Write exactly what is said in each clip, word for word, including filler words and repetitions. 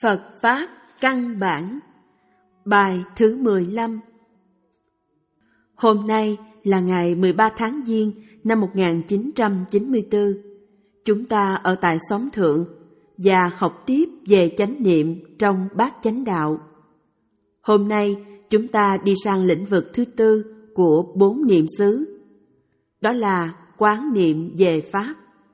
Phật Pháp Căn Bản. Bài thứ mười lăm. Hôm nay là ngày mười ba tháng Giêng năm một nghìn chín trăm chín mươi tư. Chúng ta ở tại xóm Thượng và học tiếp về chánh niệm trong Bát Chánh Đạo. Hôm nay chúng ta đi sang lĩnh vực thứ tư của bốn niệm xứ. Đó là quán niệm về Pháp.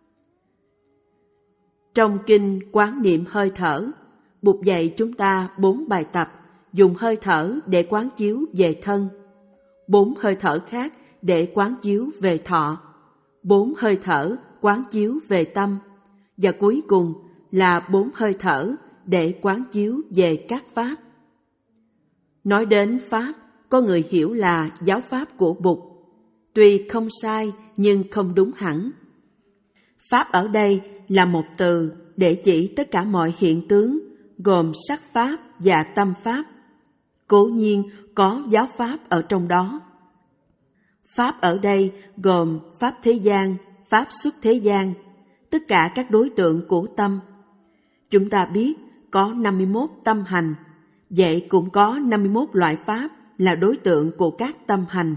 Trong kinh quán niệm hơi thở, Bụt dạy chúng ta bốn bài tập dùng hơi thở để quán chiếu về thân, bốn hơi thở khác để quán chiếu về thọ, bốn hơi thở quán chiếu về tâm, và cuối cùng là bốn hơi thở để quán chiếu về các pháp. Nói đến Pháp, có người hiểu là giáo pháp của Bụt. Tuy không sai nhưng không đúng hẳn. Pháp ở đây là một từ để chỉ tất cả mọi hiện tướng, gồm sắc pháp và tâm pháp. Cố nhiên có giáo pháp ở trong đó. Pháp ở đây gồm pháp thế gian, pháp xuất thế gian, tất cả các đối tượng của tâm. Chúng ta biết có năm mươi mốt tâm hành, vậy cũng có năm mươi mốt loại pháp là đối tượng của các tâm hành.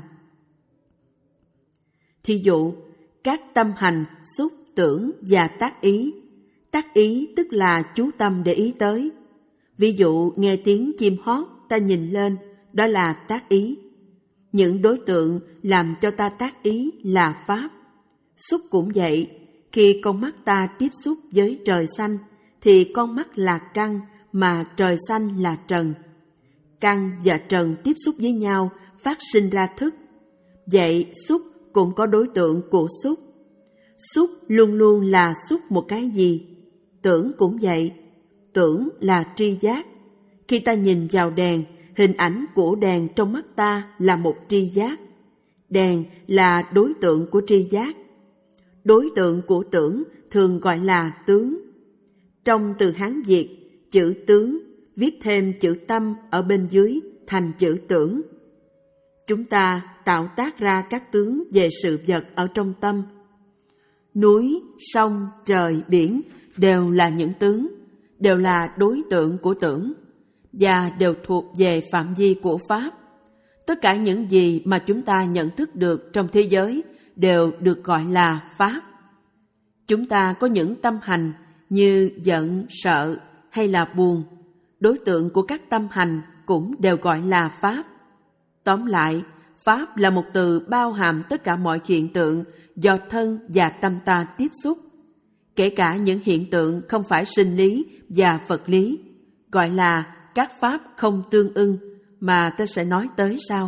Thí dụ, các tâm hành xúc, tưởng và tác ý. Tác ý tức là chú tâm để ý tới. Ví dụ nghe tiếng chim hót, ta nhìn lên, đó là tác ý. Những đối tượng làm cho ta tác ý là pháp. Xúc cũng vậy, khi con mắt ta tiếp xúc với trời xanh, thì con mắt là căn mà trời xanh là trần. Căn và trần tiếp xúc với nhau phát sinh ra thức. Vậy xúc cũng có đối tượng của xúc. Xúc luôn luôn là xúc một cái gì. Tưởng cũng vậy. Tưởng là tri giác. Khi ta nhìn vào đèn, hình ảnh của đèn trong mắt ta là một tri giác. Đèn là đối tượng của tri giác. Đối tượng của tưởng thường gọi là tướng. Trong từ Hán Việt, chữ tướng viết thêm chữ tâm ở bên dưới thành chữ tưởng. Chúng ta tạo tác ra các tướng về sự vật ở trong tâm. Núi, sông, trời, biển đều là những tướng, đều là đối tượng của tưởng và đều thuộc về phạm vi của Pháp. Tất cả những gì mà chúng ta nhận thức được trong thế giới đều được gọi là Pháp. Chúng ta có những tâm hành như giận, sợ hay là buồn. Đối tượng của các tâm hành cũng đều gọi là Pháp. Tóm lại, Pháp là một từ bao hàm tất cả mọi hiện tượng do thân và tâm ta tiếp xúc, kể cả những hiện tượng không phải sinh lý và vật lý, gọi là các pháp không tương ưng mà ta sẽ nói tới sau.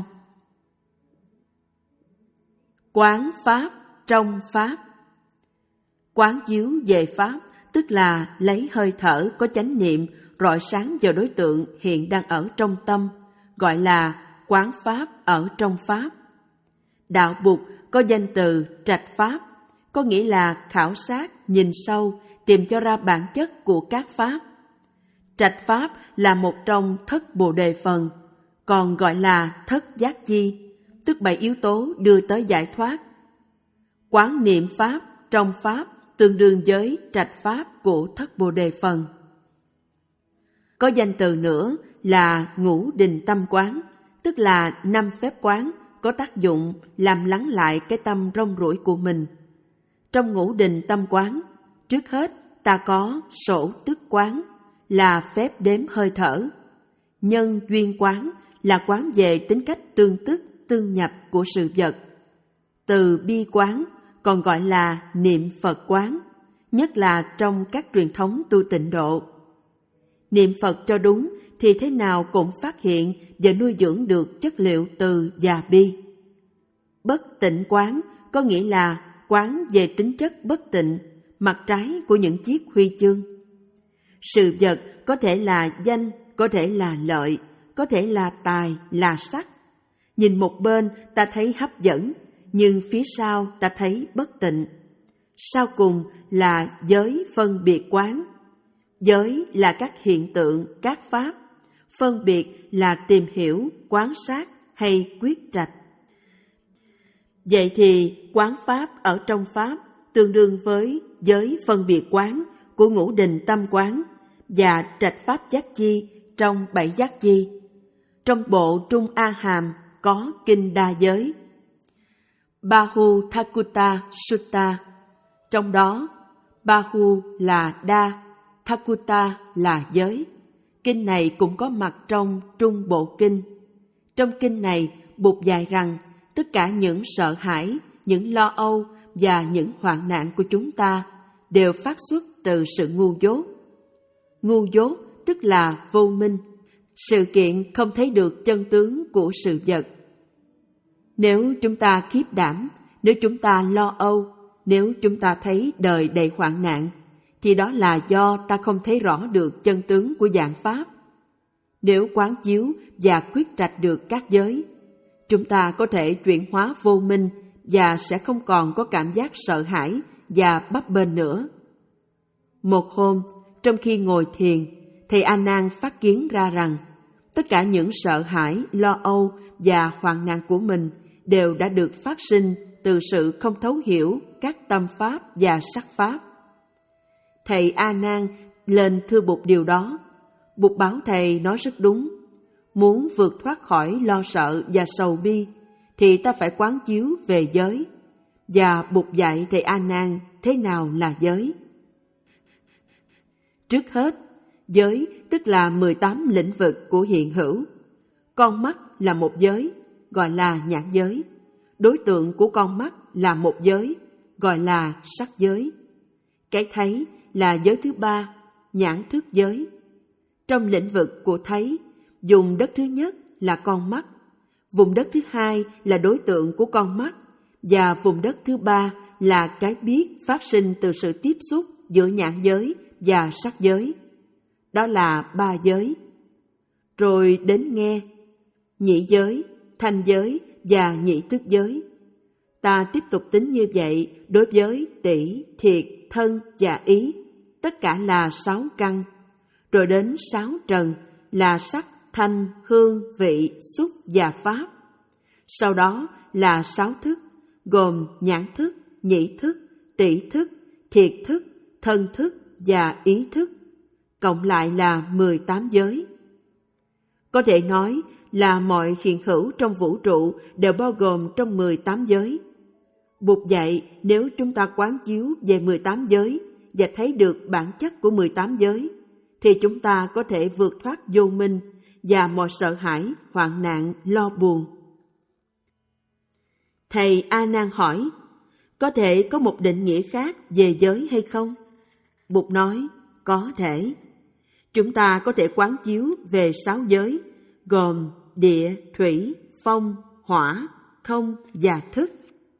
Quán Pháp trong Pháp. Quán chiếu về Pháp tức là lấy hơi thở có chánh niệm rọi sáng vào đối tượng hiện đang ở trong tâm, gọi là quán Pháp ở trong Pháp. Đạo Bụt có danh từ trạch Pháp, có nghĩa là khảo sát, nhìn sâu, tìm cho ra bản chất của các Pháp. Trạch Pháp là một trong thất Bồ Đề Phần, còn gọi là thất giác chi, tức bảy yếu tố đưa tới giải thoát. Quán niệm Pháp trong Pháp tương đương với trạch Pháp của thất Bồ Đề Phần. Có danh từ nữa là ngũ đình tâm quán, tức là năm phép quán có tác dụng làm lắng lại cái tâm rong ruổi của mình. Trong ngũ đình tâm quán, trước hết ta có sổ tức quán, là phép đếm hơi thở. Nhân duyên quán là quán về tính cách tương tức, tương nhập của sự vật. Từ bi quán còn gọi là niệm Phật quán, nhất là trong các truyền thống tu tịnh độ. Niệm Phật cho đúng thì thế nào cũng phát hiện và nuôi dưỡng được chất liệu từ và bi. Bất tịnh quán có nghĩa là quán về tính chất bất tịnh, mặt trái của những chiếc huy chương. Sự vật có thể là danh, có thể là lợi, có thể là tài, là sắc. Nhìn một bên ta thấy hấp dẫn, nhưng phía sau ta thấy bất tịnh. Sau cùng là giới phân biệt quán. Giới là các hiện tượng, các pháp. Phân biệt là tìm hiểu, quan sát hay quyết trạch. Vậy thì quán Pháp ở trong Pháp tương đương với giới phân biệt quán của ngũ đình tâm quán, và trạch pháp giác chi trong bảy giác chi. Trong bộ Trung A Hàm có kinh đa giới. Bahu Thakuta Sutta, trong đó Bahu là đa, Thakuta là giới. Kinh này cũng có mặt trong Trung Bộ Kinh. Trong kinh này, Bụt dạy rằng tất cả những sợ hãi, những lo âu và những hoạn nạn của chúng ta đều phát xuất từ sự ngu dốt. Ngu dốt tức là vô minh, sự kiện không thấy được chân tướng của sự vật. Nếu chúng ta khiếp đảm, nếu chúng ta lo âu, nếu chúng ta thấy đời đầy hoạn nạn, thì đó là do ta không thấy rõ được chân tướng của dạng Pháp. Nếu quán chiếu và quyết trạch được các giới, chúng ta có thể chuyển hóa vô minh và sẽ không còn có cảm giác sợ hãi và bấp bênh nữa. Một hôm, trong khi ngồi thiền, thầy A Nan phát kiến ra rằng tất cả những sợ hãi, lo âu và hoạn nạn của mình đều đã được phát sinh từ sự không thấu hiểu các tâm pháp và sắc pháp. Thầy A Nan lên thưa Bụt điều đó. Bụt bảo thầy nói rất đúng. Muốn vượt thoát khỏi lo sợ và sầu bi thì ta phải quán chiếu về giới. Và Bụt dạy thầy A Nan thế nào là giới. Trước hết, giới tức là mười tám lĩnh vực của hiện hữu. Con mắt là một giới, gọi là nhãn giới. Đối tượng của con mắt là một giới, gọi là sắc giới. Cái thấy là giới thứ ba, nhãn thức giới. Trong lĩnh vực của thấy, vùng đất thứ nhất là con mắt, vùng đất thứ hai là đối tượng của con mắt, và vùng đất thứ ba là cái biết phát sinh từ sự tiếp xúc giữa nhãn giới và sắc giới. Đó là ba giới. Rồi đến nghe, nhĩ giới, thanh giới và nhị thức giới. Ta tiếp tục tính như vậy đối với tỷ, thiệt, thân và ý, tất cả là sáu căn. Rồi đến sáu trần là sắc, thanh, hương, vị, xúc và pháp. Sau đó là sáu thức, gồm nhãn thức, nhĩ thức, tỷ thức, thiệt thức, thân thức và ý thức. Cộng lại là mười tám giới. Có thể nói là mọi hiện hữu trong vũ trụ đều bao gồm trong mười tám giới. Bụt dạy nếu chúng ta quán chiếu về mười tám giới và thấy được bản chất của mười tám giới, thì chúng ta có thể vượt thoát vô minh và mọi sợ hãi, hoạn nạn, lo buồn. Thầy A Nan hỏi, có thể có một định nghĩa khác về giới hay không? Bụt nói, có thể. Chúng ta có thể quán chiếu về sáu giới, gồm địa, thủy, phong, hỏa, không và thức.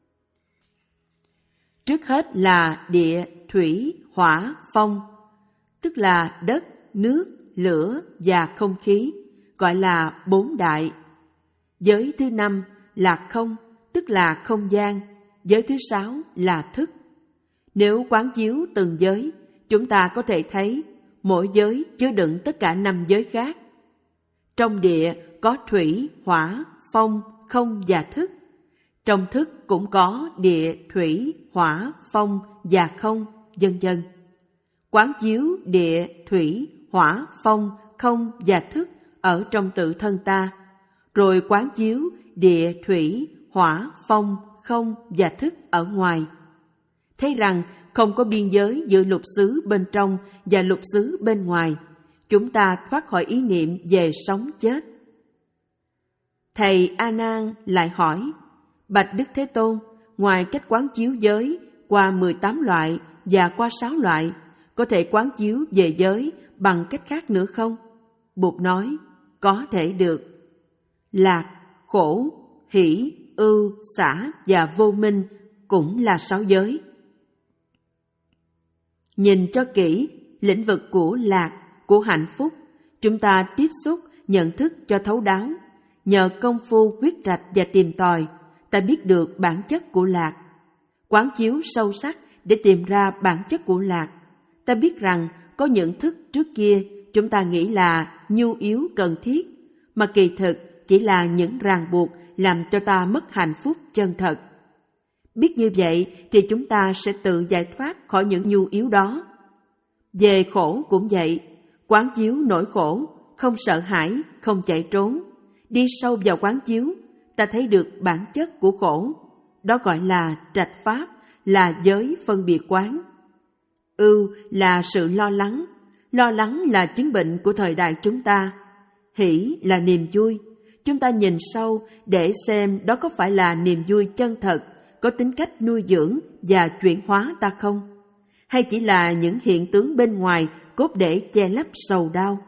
Trước hết là địa, thủy, hỏa, phong, tức là đất, nước, lửa và không khí, gọi là bốn đại. Giới thứ năm là không, tức là không gian. Giới thứ sáu là thức. Nếu quán chiếu từng giới, chúng ta có thể thấy mỗi giới chứa đựng tất cả năm giới khác. Trong địa có thủy, hỏa, phong, không và thức. Trong thức cũng có địa, thủy, hỏa, phong và không, vân vân. Quán chiếu địa, thủy, hỏa, phong, không và thức ở trong tự thân ta, rồi quán chiếu địa, thủy, hỏa, phong, không và thức ở ngoài. Thấy rằng không có biên giới giữa lục xứ bên trong và lục xứ bên ngoài, chúng ta thoát khỏi ý niệm về sống chết. Thầy A Nan lại hỏi, bạch Đức Thế Tôn, ngoài cách quán chiếu giới qua mười tám loại và qua sáu loại, có thể quán chiếu về giới bằng cách khác nữa không? Bụt nói, có thể được. Lạc, khổ, hỷ, ưu, xả và vô minh cũng là sáu giới. Nhìn cho kỹ lĩnh vực của lạc, của hạnh phúc, chúng ta tiếp xúc, nhận thức cho thấu đáo. Nhờ công phu quyết trạch và tìm tòi, ta biết được bản chất của lạc. Quán chiếu sâu sắc để tìm ra bản chất của lạc, ta biết rằng có những thức trước kia chúng ta nghĩ là nhu yếu cần thiết, mà kỳ thực chỉ là những ràng buộc làm cho ta mất hạnh phúc chân thật. Biết như vậy thì chúng ta sẽ tự giải thoát khỏi những nhu yếu đó. Về khổ cũng vậy, Quán chiếu nỗi khổ, không sợ hãi, không chạy trốn. Đi sâu vào quán chiếu, ta thấy được bản chất của khổ. Đó gọi là trạch pháp, là giới phân biệt quán. Ưu là sự lo lắng. Lo lắng là chứng bệnh của thời đại chúng ta. Hỷ là niềm vui. Chúng ta nhìn sâu để xem đó có phải là niềm vui chân thật, có tính cách nuôi dưỡng và chuyển hóa ta không? Hay chỉ là những hiện tướng bên ngoài cốt để che lấp sầu đau?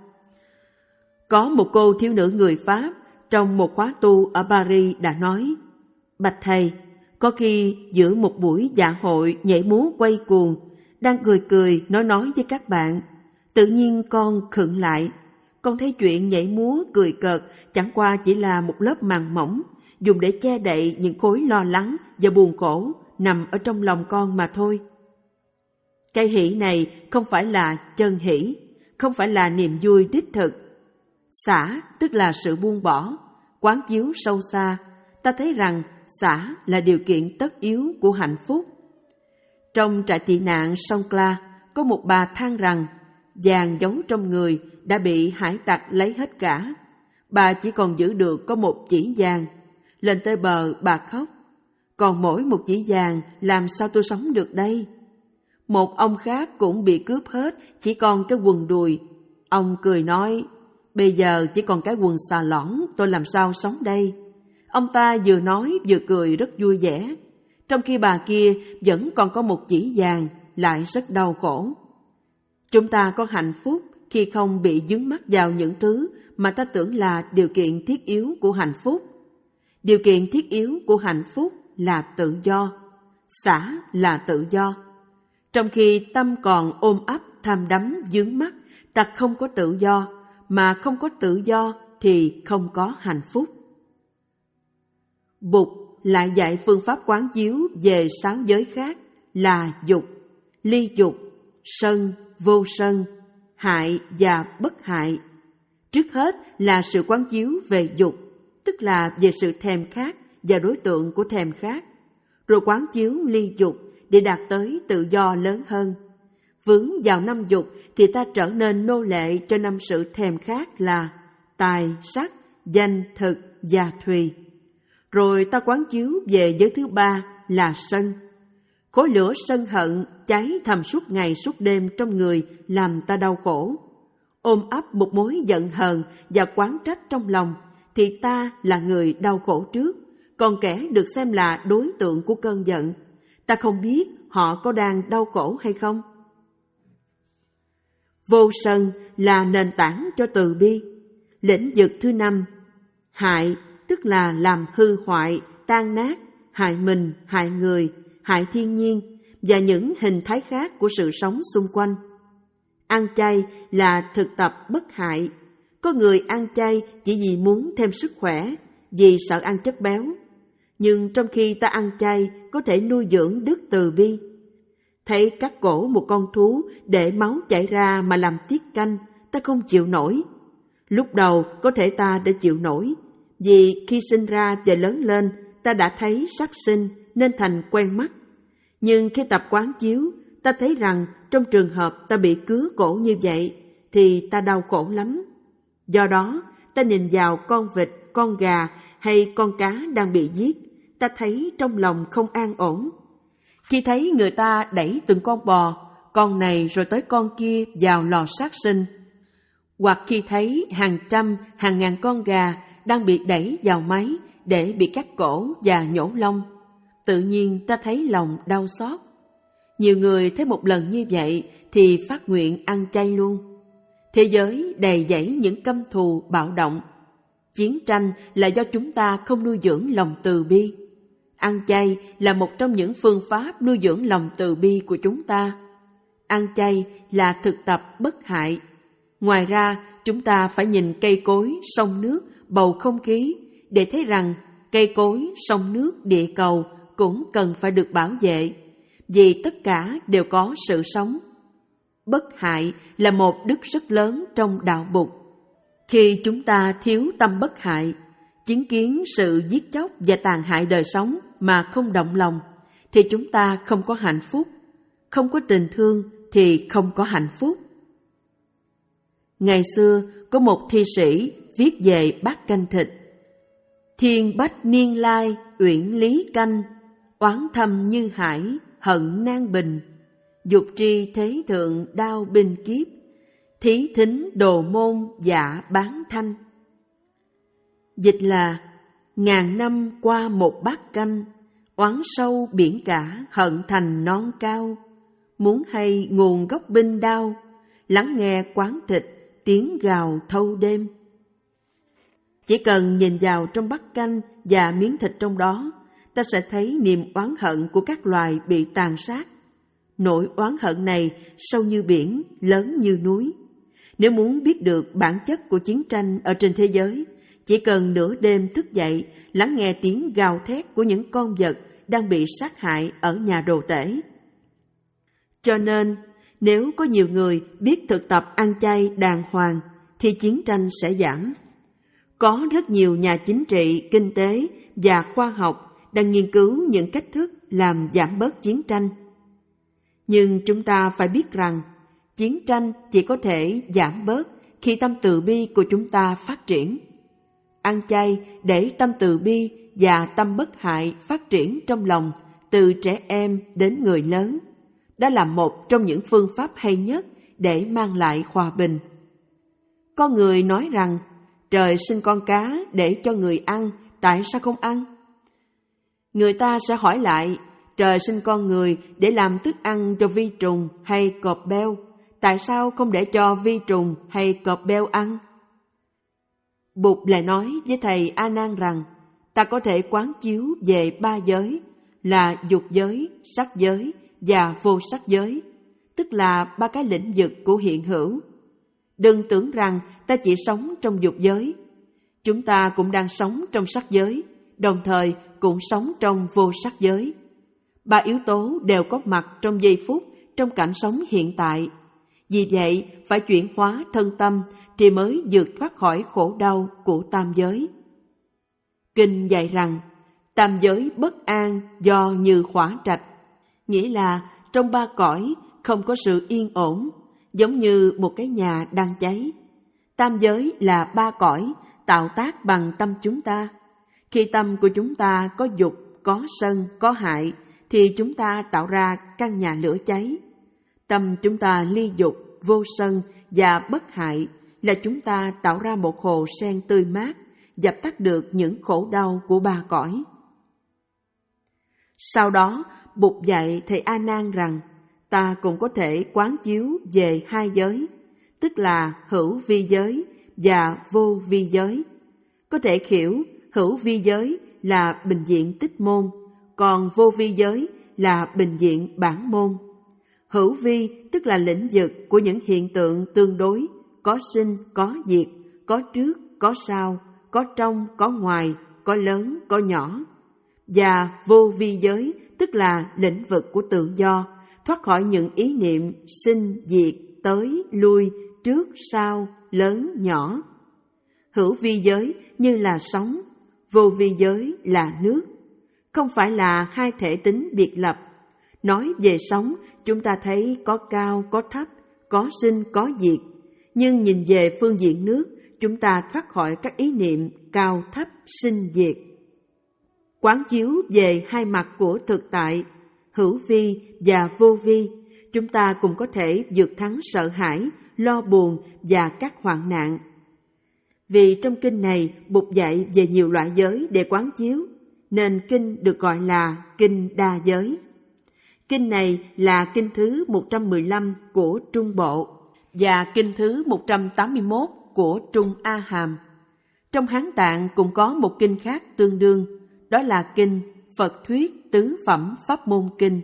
Có một cô thiếu nữ người Pháp trong một khóa tu ở Paris đã nói: Bạch thầy, có khi giữa một buổi dạ hội nhảy múa quay cuồng, đang cười cười nói nói với các bạn, tự nhiên con khựng lại. Con thấy chuyện nhảy múa cười cợt chẳng qua chỉ là một lớp màng mỏng, dùng để che đậy những khối lo lắng và buồn khổ nằm ở trong lòng con mà thôi. Cái hỷ này không phải là chân hỷ, không phải là niềm vui đích thực. Xả tức là sự buông bỏ. Quán chiếu sâu xa, ta thấy rằng xả là điều kiện tất yếu của hạnh phúc. Trong trại tị nạn Songkhla, có một bà than rằng vàng giấu trong người đã bị hải tặc lấy hết cả. Bà chỉ còn giữ được có một chỉ vàng. Lên tới bờ bà khóc: còn mỗi một chỉ vàng, làm sao tôi sống được đây? Một ông khác cũng bị cướp hết, chỉ còn cái quần đùi. Ông cười nói: bây giờ chỉ còn cái quần xà lõn, tôi làm sao sống đây? Ông ta vừa nói vừa cười rất vui vẻ, trong khi bà kia vẫn còn có một chỉ vàng, lại rất đau khổ. Chúng ta có hạnh phúc khi không bị dướng mắc vào những thứ mà ta tưởng là điều kiện thiết yếu của hạnh phúc. Điều kiện thiết yếu của hạnh phúc là tự do, xả là tự do. Trong khi tâm còn ôm ấp tham đắm dướng mắc, ta không có tự do, mà không có tự do thì không có hạnh phúc. Bụt lại dạy phương pháp quán chiếu về sáu giới khác là dục, ly dục, sân, vô sân, hại và bất hại. Trước hết là sự quán chiếu về dục, tức là về sự thèm khát và đối tượng của thèm khát, rồi quán chiếu ly dục để đạt tới tự do lớn hơn. Vướng vào năm dục thì ta trở nên nô lệ cho năm sự thèm khát là tài, sắc, danh, thực và thùy. Rồi ta quán chiếu về giới thứ ba là sân. Khối lửa sân hận cháy thầm suốt ngày suốt đêm trong người làm ta đau khổ. Ôm ấp một mối giận hờn và oán trách trong lòng thì ta là người đau khổ trước, còn kẻ được xem là đối tượng của cơn giận, ta không biết họ có đang đau khổ hay không. Vô sân là nền tảng cho từ bi. Lĩnh vực thứ năm, hại tức là làm hư hoại, tan nát, hại mình, hại người, hại thiên nhiên và những hình thái khác của sự sống xung quanh. Ăn chay là thực tập bất hại. Có người ăn chay chỉ vì muốn thêm sức khỏe, vì sợ ăn chất béo. Nhưng trong khi ta ăn chay có thể nuôi dưỡng đức từ bi. Thấy cắt cổ một con thú để máu chảy ra mà làm tiết canh, ta không chịu nổi. Lúc đầu có thể ta đã chịu nổi, vì khi sinh ra và lớn lên ta đã thấy sát sinh nên thành quen mắt. Nhưng khi tập quán chiếu, ta thấy rằng trong trường hợp ta bị cứa cổ như vậy thì ta đau khổ lắm. Do đó, ta nhìn vào con vịt, con gà hay con cá đang bị giết, ta thấy trong lòng không an ổn. Khi thấy người ta đẩy từng con bò, con này rồi tới con kia vào lò sát sinh, hoặc khi thấy hàng trăm, hàng ngàn con gà đang bị đẩy vào máy để bị cắt cổ và nhổ lông, tự nhiên ta thấy lòng đau xót. Nhiều người thấy một lần như vậy thì phát nguyện ăn chay luôn. Thế giới đầy dẫy những căm thù bạo động. Chiến tranh là do chúng ta không nuôi dưỡng lòng từ bi. Ăn chay là một trong những phương pháp nuôi dưỡng lòng từ bi của chúng ta. Ăn chay là thực tập bất hại. Ngoài ra, chúng ta phải nhìn cây cối, sông nước, bầu không khí để thấy rằng cây cối, sông nước, địa cầu cũng cần phải được bảo vệ, vì tất cả đều có sự sống. Bất hại là một đức rất lớn trong đạo Bụt. Khi chúng ta thiếu tâm bất hại, chứng kiến sự giết chóc và tàn hại đời sống mà không động lòng, thì chúng ta không có hạnh phúc. Không có tình thương thì không có hạnh phúc. Ngày xưa có một thi sĩ viết về bát canh thịt. Thiên bách niên lai uyển lý canh, oán thâm như hải hận nan bình. Dục tri thế thượng đao binh kiếp, thí thính đồ môn dạ bán thanh. Dịch là ngàn năm qua một bát canh, oán sâu biển cả hận thành non cao. Muốn hay nguồn gốc binh đao, lắng nghe quán thịt tiếng gào thâu đêm. Chỉ cần nhìn vào trong bát canh và miếng thịt trong đó, ta sẽ thấy niềm oán hận của các loài bị tàn sát. Nỗi oán hận này sâu như biển, lớn như núi. Nếu muốn biết được bản chất của chiến tranh ở trên thế giới, chỉ cần nửa đêm thức dậy, lắng nghe tiếng gào thét của những con vật đang bị sát hại ở nhà đồ tể. Cho nên, nếu có nhiều người biết thực tập ăn chay đàng hoàng, thì chiến tranh sẽ giảm. Có rất nhiều nhà chính trị, kinh tế và khoa học đang nghiên cứu những cách thức làm giảm bớt chiến tranh. Nhưng chúng ta phải biết rằng, chiến tranh chỉ có thể giảm bớt khi tâm từ bi của chúng ta phát triển. Ăn chay để tâm từ bi và tâm bất hại phát triển trong lòng, từ trẻ em đến người lớn. Đó là một trong những phương pháp hay nhất để mang lại hòa bình. Có người nói rằng, trời sinh con cá để cho người ăn, tại sao không ăn? Người ta sẽ hỏi lại, trời sinh con người để làm thức ăn cho vi trùng hay cọp beo, tại sao không để cho vi trùng hay cọp beo ăn? Bụt lại nói với thầy A Nan rằng, ta có thể quán chiếu về ba giới là dục giới, sắc giới và vô sắc giới, tức là ba cái lĩnh vực của hiện hữu. Đừng tưởng rằng ta chỉ sống trong dục giới. Chúng ta cũng đang sống trong sắc giới, đồng thời cũng sống trong vô sắc giới. Ba yếu tố đều có mặt trong giây phút trong cảnh sống hiện tại. Vì vậy, phải chuyển hóa thân tâm thì mới vượt thoát khỏi khổ đau của tam giới. Kinh dạy rằng, tam giới bất an do như khỏa trạch, nghĩa là trong ba cõi không có sự yên ổn, giống như một cái nhà đang cháy. Tam giới là ba cõi tạo tác bằng tâm chúng ta. Khi tâm của chúng ta có dục, có sân, có hại, thì chúng ta tạo ra căn nhà lửa cháy. Tâm chúng ta ly dục, vô sân và bất hại là chúng ta tạo ra một hồ sen tươi mát, dập tắt được những khổ đau của ba cõi. Sau đó, Bụt dạy thầy A Nan rằng, ta cũng có thể quán chiếu về hai giới, tức là hữu vi giới và vô vi giới. Có thể hiểu hữu vi giới là bình diện tích môn, còn vô vi giới là bình diện bản môn. Hữu vi tức là lĩnh vực của những hiện tượng tương đối, có sinh, có diệt, có trước, có sau, có trong, có ngoài, có lớn, có nhỏ. Và vô vi giới tức là lĩnh vực của tự do, thoát khỏi những ý niệm sinh, diệt, tới, lui, trước, sau, lớn, nhỏ. Hữu vi giới như là sóng, vô vi giới là nước. Không phải là hai thể tính biệt lập. Nói về sóng, chúng ta thấy có cao, có thấp, có sinh, có diệt. Nhưng nhìn về phương diện nước, chúng ta thoát khỏi các ý niệm cao, thấp, sinh, diệt. Quán chiếu về hai mặt của thực tại, hữu vi và vô vi, chúng ta cũng có thể vượt thắng sợ hãi, lo buồn và các hoạn nạn. Vì trong kinh này, Bụt dạy về nhiều loại giới để quán chiếu, nên kinh được gọi là kinh đa giới. Kinh này là kinh thứ một trăm mười lăm của Trung Bộ và kinh thứ một trăm tám mươi mốt của Trung A Hàm. Trong Hán Tạng cũng có một kinh khác tương đương, đó là kinh Phật Thuyết Tứ Phẩm Pháp Môn Kinh.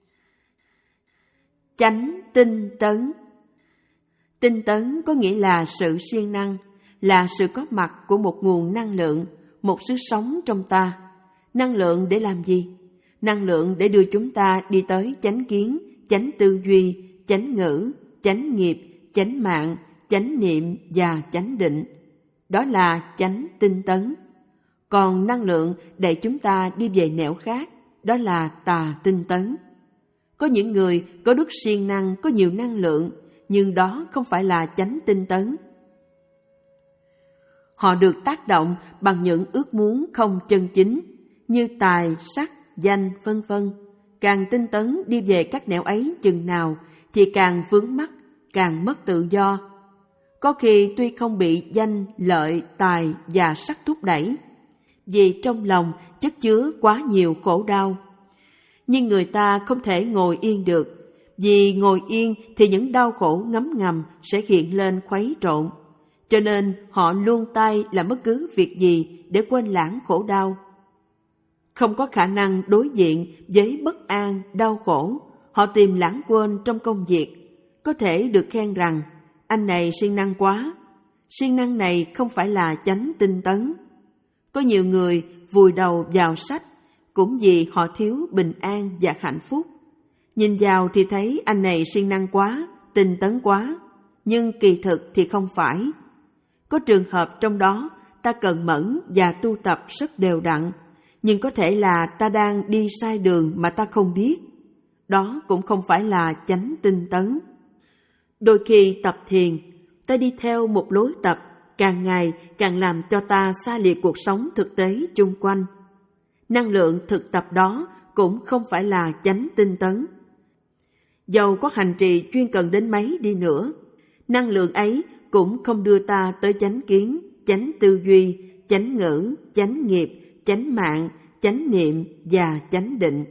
Chánh tinh tấn. Tinh tấn có nghĩa là sự siêng năng, là sự có mặt của một nguồn năng lượng, một sức sống trong ta. Năng lượng để làm gì? Năng lượng để đưa chúng ta đi tới chánh kiến, chánh tư duy, chánh ngữ, chánh nghiệp, chánh mạng, chánh niệm và chánh định. Đó là chánh tinh tấn. Còn năng lượng để chúng ta đi về nẻo khác, đó là tà tinh tấn. Có những người có đức siêng năng, có nhiều năng lượng, nhưng đó không phải là chánh tinh tấn. Họ được tác động bằng những ước muốn không chân chính như tài, sắc, danh, vân vân. Càng tinh tấn đi về các nẻo ấy chừng nào thì càng vướng mắc, càng mất tự do. Có khi tuy không bị danh, lợi, tài và sắc thúc đẩy, vì trong lòng chất chứa quá nhiều khổ đau. Nhưng người ta không thể ngồi yên được, vì ngồi yên thì những đau khổ ngấm ngầm sẽ hiện lên khuấy trộn. Cho nên họ luôn tay làm bất cứ việc gì để quên lãng khổ đau. Không có khả năng đối diện với bất an, đau khổ, họ tìm lãng quên trong công việc. Có thể được khen rằng, anh này siêng năng quá. Siêng năng này không phải là chánh tinh tấn. Có nhiều người vùi đầu vào sách, cũng vì họ thiếu bình an và hạnh phúc. Nhìn vào thì thấy anh này siêng năng quá, tinh tấn quá, nhưng kỳ thực thì không phải. Có trường hợp trong đó ta cần mẫn và tu tập rất đều đặn, nhưng có thể là ta đang đi sai đường mà ta không biết. Đó cũng không phải là chánh tinh tấn. Đôi khi tập thiền, ta đi theo một lối tập, càng ngày càng làm cho ta xa lìa cuộc sống thực tế chung quanh. Năng lượng thực tập đó cũng không phải là chánh tinh tấn. Dầu có hành trì chuyên cần đến mấy đi nữa, năng lượng ấy cũng không đưa ta tới chánh kiến, chánh tư duy, chánh ngữ, chánh nghiệp, chánh mạng, chánh niệm và chánh định.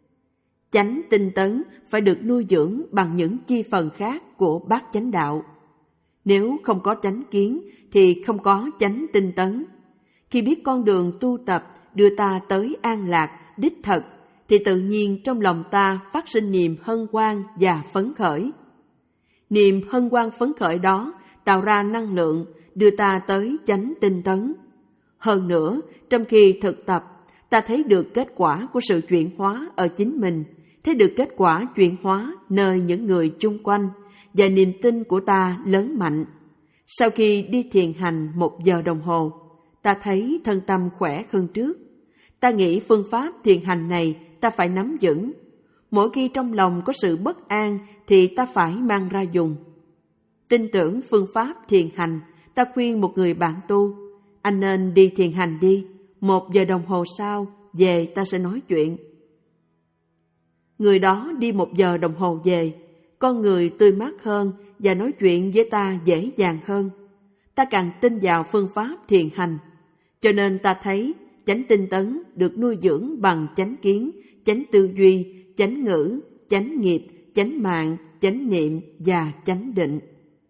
Chánh tinh tấn phải được nuôi dưỡng bằng những chi phần khác của bát chánh đạo. Nếu không có chánh kiến thì không có chánh tinh tấn. Khi biết con đường tu tập đưa ta tới an lạc, đích thực, thì tự nhiên trong lòng ta phát sinh niềm hân hoan và phấn khởi. Niềm hân hoan phấn khởi đó tạo ra năng lượng đưa ta tới chánh tinh tấn. Hơn nữa, trong khi thực tập, ta thấy được kết quả của sự chuyển hóa ở chính mình, thấy được kết quả chuyển hóa nơi những người chung quanh, và niềm tin của ta lớn mạnh. Sau khi đi thiền hành một giờ đồng hồ, ta thấy thân tâm khỏe hơn trước. Ta nghĩ phương pháp thiền hành này ta phải nắm vững. Mỗi khi trong lòng có sự bất an thì ta phải mang ra dùng. Tin tưởng phương pháp thiền hành, ta khuyên một người bạn tu, anh nên đi thiền hành đi, một giờ đồng hồ sau về ta sẽ nói chuyện. Người đó đi một giờ đồng hồ về, con người tươi mát hơn và nói chuyện với ta dễ dàng hơn. Ta càng tin vào phương pháp thiền hành, cho nên ta thấy chánh tinh tấn được nuôi dưỡng bằng chánh kiến, chánh tư duy, chánh ngữ, chánh nghiệp, chánh mạng, chánh niệm và chánh định.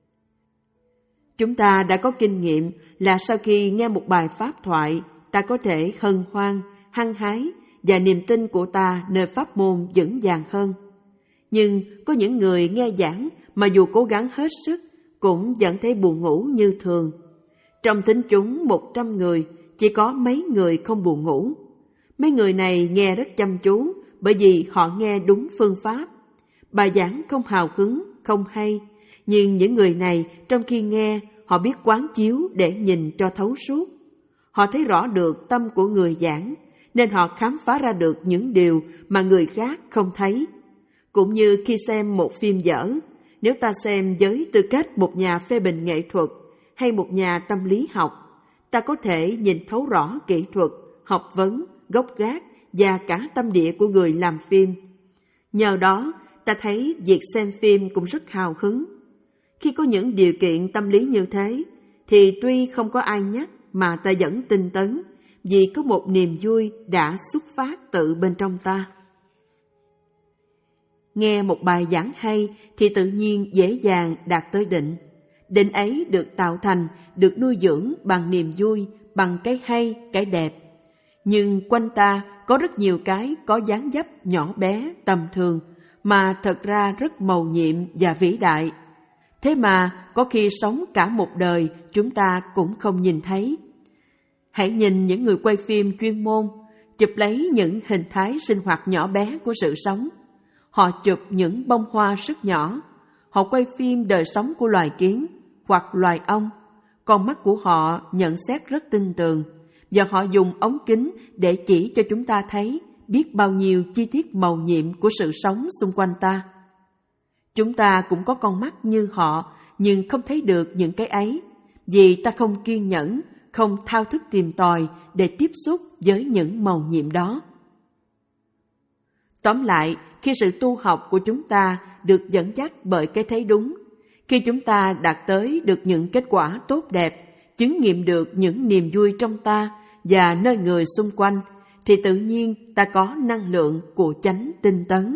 Chúng ta đã có kinh nghiệm là sau khi nghe một bài pháp thoại, ta có thể hân hoan, hăng hái và niềm tin của ta nơi pháp môn vững vàng hơn. Nhưng có những người nghe giảng mà dù cố gắng hết sức cũng vẫn thấy buồn ngủ như thường. Trong thính chúng một trăm người, chỉ có mấy người không buồn ngủ. Mấy người này nghe rất chăm chú bởi vì họ nghe đúng phương pháp. Bài giảng không hào hứng, không hay, nhưng những người này trong khi nghe, họ biết quán chiếu để nhìn cho thấu suốt. Họ thấy rõ được tâm của người giảng, nên họ khám phá ra được những điều mà người khác không thấy. Cũng như khi xem một phim dở, nếu ta xem với tư cách một nhà phê bình nghệ thuật hay một nhà tâm lý học, ta có thể nhìn thấu rõ kỹ thuật, học vấn, gốc gác và cả tâm địa của người làm phim. Nhờ đó, ta thấy việc xem phim cũng rất hào hứng. Khi có những điều kiện tâm lý như thế, thì tuy không có ai nhắc mà ta vẫn tinh tấn, vì có một niềm vui đã xuất phát tự bên trong ta. Nghe một bài giảng hay thì tự nhiên dễ dàng đạt tới định. Định ấy được tạo thành, được nuôi dưỡng bằng niềm vui, bằng cái hay, cái đẹp. Nhưng quanh ta có rất nhiều cái có dáng dấp nhỏ bé, tầm thường, mà thật ra rất mầu nhiệm và vĩ đại. Thế mà có khi sống cả một đời chúng ta cũng không nhìn thấy. Hãy nhìn những người quay phim chuyên môn, chụp lấy những hình thái sinh hoạt nhỏ bé của sự sống. Họ chụp những bông hoa rất nhỏ. Họ quay phim đời sống của loài kiến hoặc loài ong. Con mắt của họ nhận xét rất tinh tường, và họ dùng ống kính để chỉ cho chúng ta thấy biết bao nhiêu chi tiết mầu nhiệm của sự sống xung quanh ta. Chúng ta cũng có con mắt như họ, nhưng không thấy được những cái ấy, vì ta không kiên nhẫn, không thao thức tìm tòi để tiếp xúc với những mầu nhiệm đó. Tóm lại, khi sự tu học của chúng ta được dẫn dắt bởi cái thấy đúng, khi chúng ta đạt tới được những kết quả tốt đẹp, chứng nghiệm được những niềm vui trong ta và nơi người xung quanh, thì tự nhiên ta có năng lượng của chánh tinh tấn.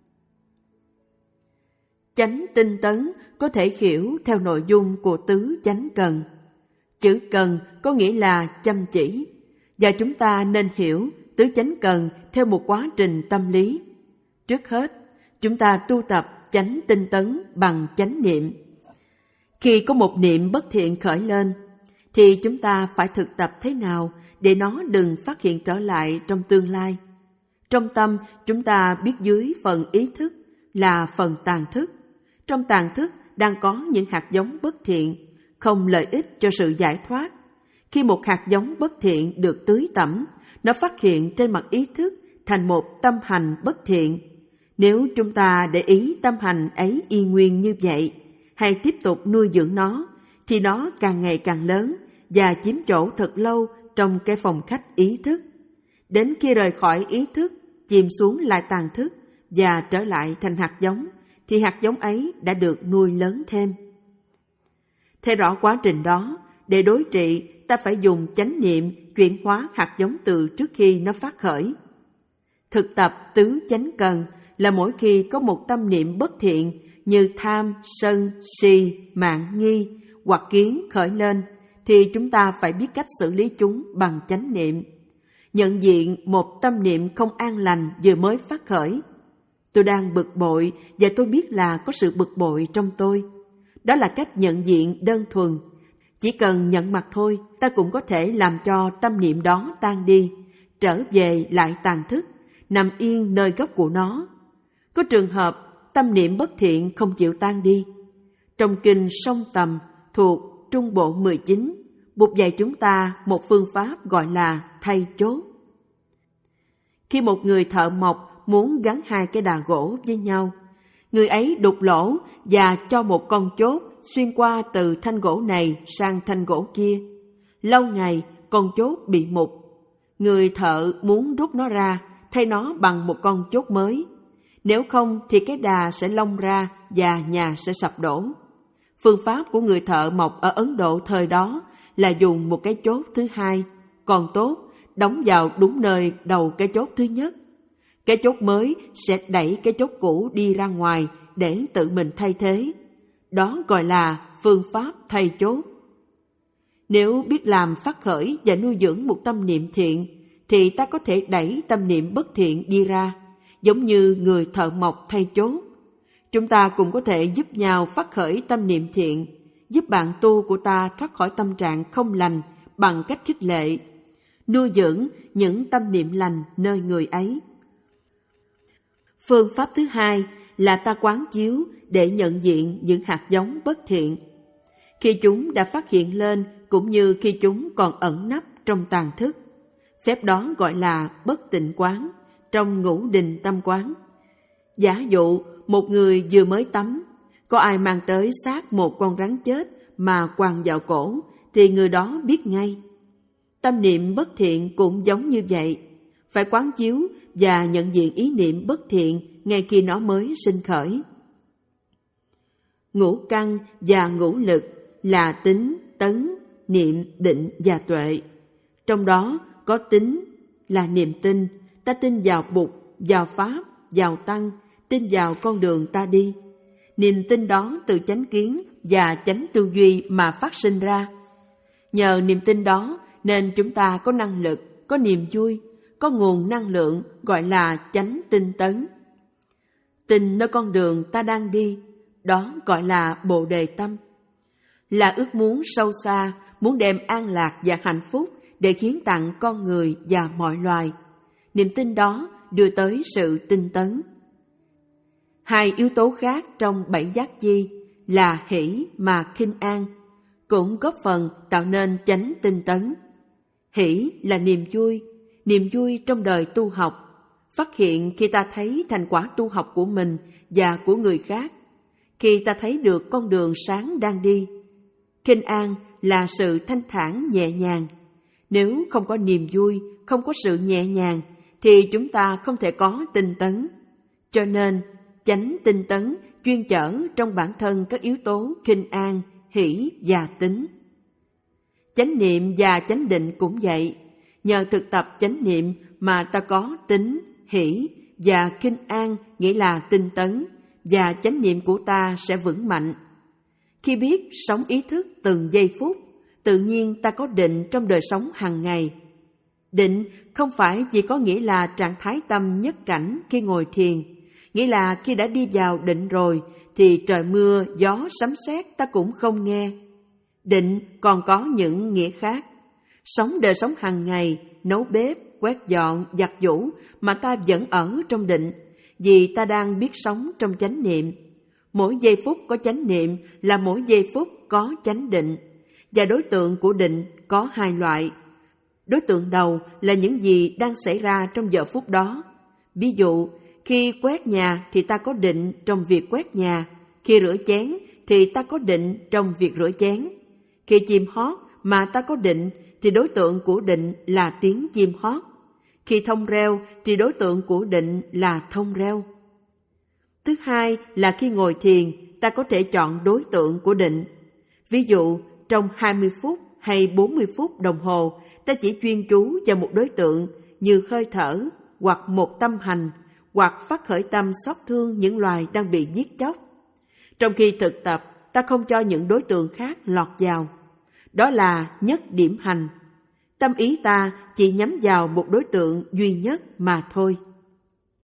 Chánh tinh tấn có thể hiểu theo nội dung của tứ chánh cần. Chữ cần có nghĩa là chăm chỉ, và chúng ta nên hiểu tứ chánh cần theo một quá trình tâm lý. Trước hết, chúng ta tu tập chánh tinh tấn bằng chánh niệm. Khi có một niệm bất thiện khởi lên, thì chúng ta phải thực tập thế nào để nó đừng phát hiện trở lại trong tương lai. Trong tâm, chúng ta biết dưới phần ý thức là phần tàng thức. Trong tàng thức đang có những hạt giống bất thiện, không lợi ích cho sự giải thoát. Khi một hạt giống bất thiện được tưới tẩm, nó phát hiện trên mặt ý thức thành một tâm hành bất thiện. Nếu chúng ta để ý tâm hành ấy y nguyên như vậy, hay tiếp tục nuôi dưỡng nó, thì nó càng ngày càng lớn và chiếm chỗ thật lâu trong cái phòng khách ý thức. Đến khi rời khỏi ý thức, chìm xuống lại tàng thức và trở lại thành hạt giống, thì hạt giống ấy đã được nuôi lớn thêm. Thấy rõ quá trình đó, để đối trị, ta phải dùng chánh niệm chuyển hóa hạt giống từ trước khi nó phát khởi. Thực tập tứ chánh cần là mỗi khi có một tâm niệm bất thiện như tham, sân, si, mạn, nghi hoặc kiến khởi lên, thì chúng ta phải biết cách xử lý chúng bằng chánh niệm. Nhận diện một tâm niệm không an lành vừa mới phát khởi. Tôi đang bực bội và tôi biết là có sự bực bội trong tôi. Đó là cách nhận diện đơn thuần. Chỉ cần nhận mặt thôi, ta cũng có thể làm cho tâm niệm đó tan đi, trở về lại tàng thức, nằm yên nơi gốc của nó. Có trường hợp tâm niệm bất thiện không chịu tan đi. Trong kinh Song Tầm thuộc Trung Bộ mười chín, Bụt dạy chúng ta một phương pháp gọi là thay chốt. Khi một người thợ mộc muốn gắn hai cái đà gỗ với nhau, người ấy đục lỗ và cho một con chốt xuyên qua từ thanh gỗ này sang thanh gỗ kia. Lâu ngày, con chốt bị mục. Người thợ muốn rút nó ra, thay nó bằng một con chốt mới. Nếu không thì cái đà sẽ lông ra và nhà sẽ sập đổ. Phương pháp của người thợ mộc ở Ấn Độ thời đó là dùng một cái chốt thứ hai, còn tốt, đóng vào đúng nơi đầu cái chốt thứ nhất. Cái chốt mới sẽ đẩy cái chốt cũ đi ra ngoài để tự mình thay thế. Đó gọi là phương pháp thay chốt. Nếu biết làm phát khởi và nuôi dưỡng một tâm niệm thiện, thì ta có thể đẩy tâm niệm bất thiện đi ra, giống như người thợ mộc thay chốt. Chúng ta cũng có thể giúp nhau phát khởi tâm niệm thiện, giúp bạn tu của ta thoát khỏi tâm trạng không lành bằng cách khích lệ, nuôi dưỡng những tâm niệm lành nơi người ấy. Phương pháp thứ hai là ta quán chiếu để nhận diện những hạt giống bất thiện. Khi chúng đã phát hiện lên cũng như khi chúng còn ẩn nấp trong tàng thức. Phép đó gọi là bất tịnh quán trong ngũ đình tâm quán. Giả dụ một người vừa mới tắm, có ai mang tới xác một con rắn chết mà quàng vào cổ, thì người đó biết ngay. Tâm niệm bất thiện cũng giống như vậy, phải quán chiếu và nhận diện ý niệm bất thiện ngay khi nó mới sinh khởi. Ngũ căn và ngũ lực là tính, tấn, niệm, định và tuệ. Trong đó có tính là niềm tin, ta tin vào Bụt, vào Pháp, vào Tăng, tin vào con đường ta đi. Niềm tin đó từ chánh kiến và chánh tư duy mà phát sinh ra. Nhờ niềm tin đó nên chúng ta có năng lực, có niềm vui, có nguồn năng lượng gọi là chánh tinh tấn. Tin nơi con đường ta đang đi, đó gọi là bồ đề tâm. Là ước muốn sâu xa, muốn đem an lạc và hạnh phúc để hiến tặng con người và mọi loài. Niềm tin đó đưa tới sự tinh tấn. Hai yếu tố khác trong bảy giác chi là hỷ mà khinh an, cũng góp phần tạo nên chánh tinh tấn. Hỷ là niềm vui, niềm vui trong đời tu học, phát hiện khi ta thấy thành quả tu học của mình và của người khác, khi ta thấy được con đường sáng đang đi. Khinh an là sự thanh thản nhẹ nhàng. Nếu không có niềm vui, không có sự nhẹ nhàng, thì chúng ta không thể có tinh tấn. Cho nên, chánh tinh tấn chuyên chở trong bản thân các yếu tố khinh an, hỷ và tín. Chánh niệm và chánh định cũng vậy. Nhờ thực tập chánh niệm mà ta có tín, hỷ và khinh an, nghĩa là tinh tấn, và chánh niệm của ta sẽ vững mạnh. Khi biết sống ý thức từng giây phút, tự nhiên ta có định trong đời sống hàng ngày. Định không phải chỉ có nghĩa là trạng thái tâm nhất cảnh khi ngồi thiền, nghĩa là khi đã đi vào định rồi thì trời mưa, gió, sấm sét ta cũng không nghe. Định còn có những nghĩa khác. Sống đời sống hàng ngày, nấu bếp, quét dọn, giặt giũ mà ta vẫn ở trong định, vì ta đang biết sống trong chánh niệm. Mỗi giây phút có chánh niệm là mỗi giây phút có chánh định. Và đối tượng của định có hai loại. Đối tượng đầu là những gì đang xảy ra trong giờ phút đó. Ví dụ, khi quét nhà thì ta có định trong việc quét nhà. Khi rửa chén thì ta có định trong việc rửa chén. Khi chim hót mà ta có định thì đối tượng của định là tiếng chim hót. Khi thông reo thì đối tượng của định là thông reo. Thứ hai là khi ngồi thiền, ta có thể chọn đối tượng của định. Ví dụ, trong hai mươi phút hay bốn mươi phút đồng hồ, ta chỉ chuyên chú vào một đối tượng như hơi thở, hoặc một tâm hành, hoặc phát khởi tâm xót thương những loài đang bị giết chóc. Trong khi thực tập, ta không cho những đối tượng khác lọt vào. Đó là nhất điểm hành. Tâm ý ta chỉ nhắm vào một đối tượng duy nhất mà thôi.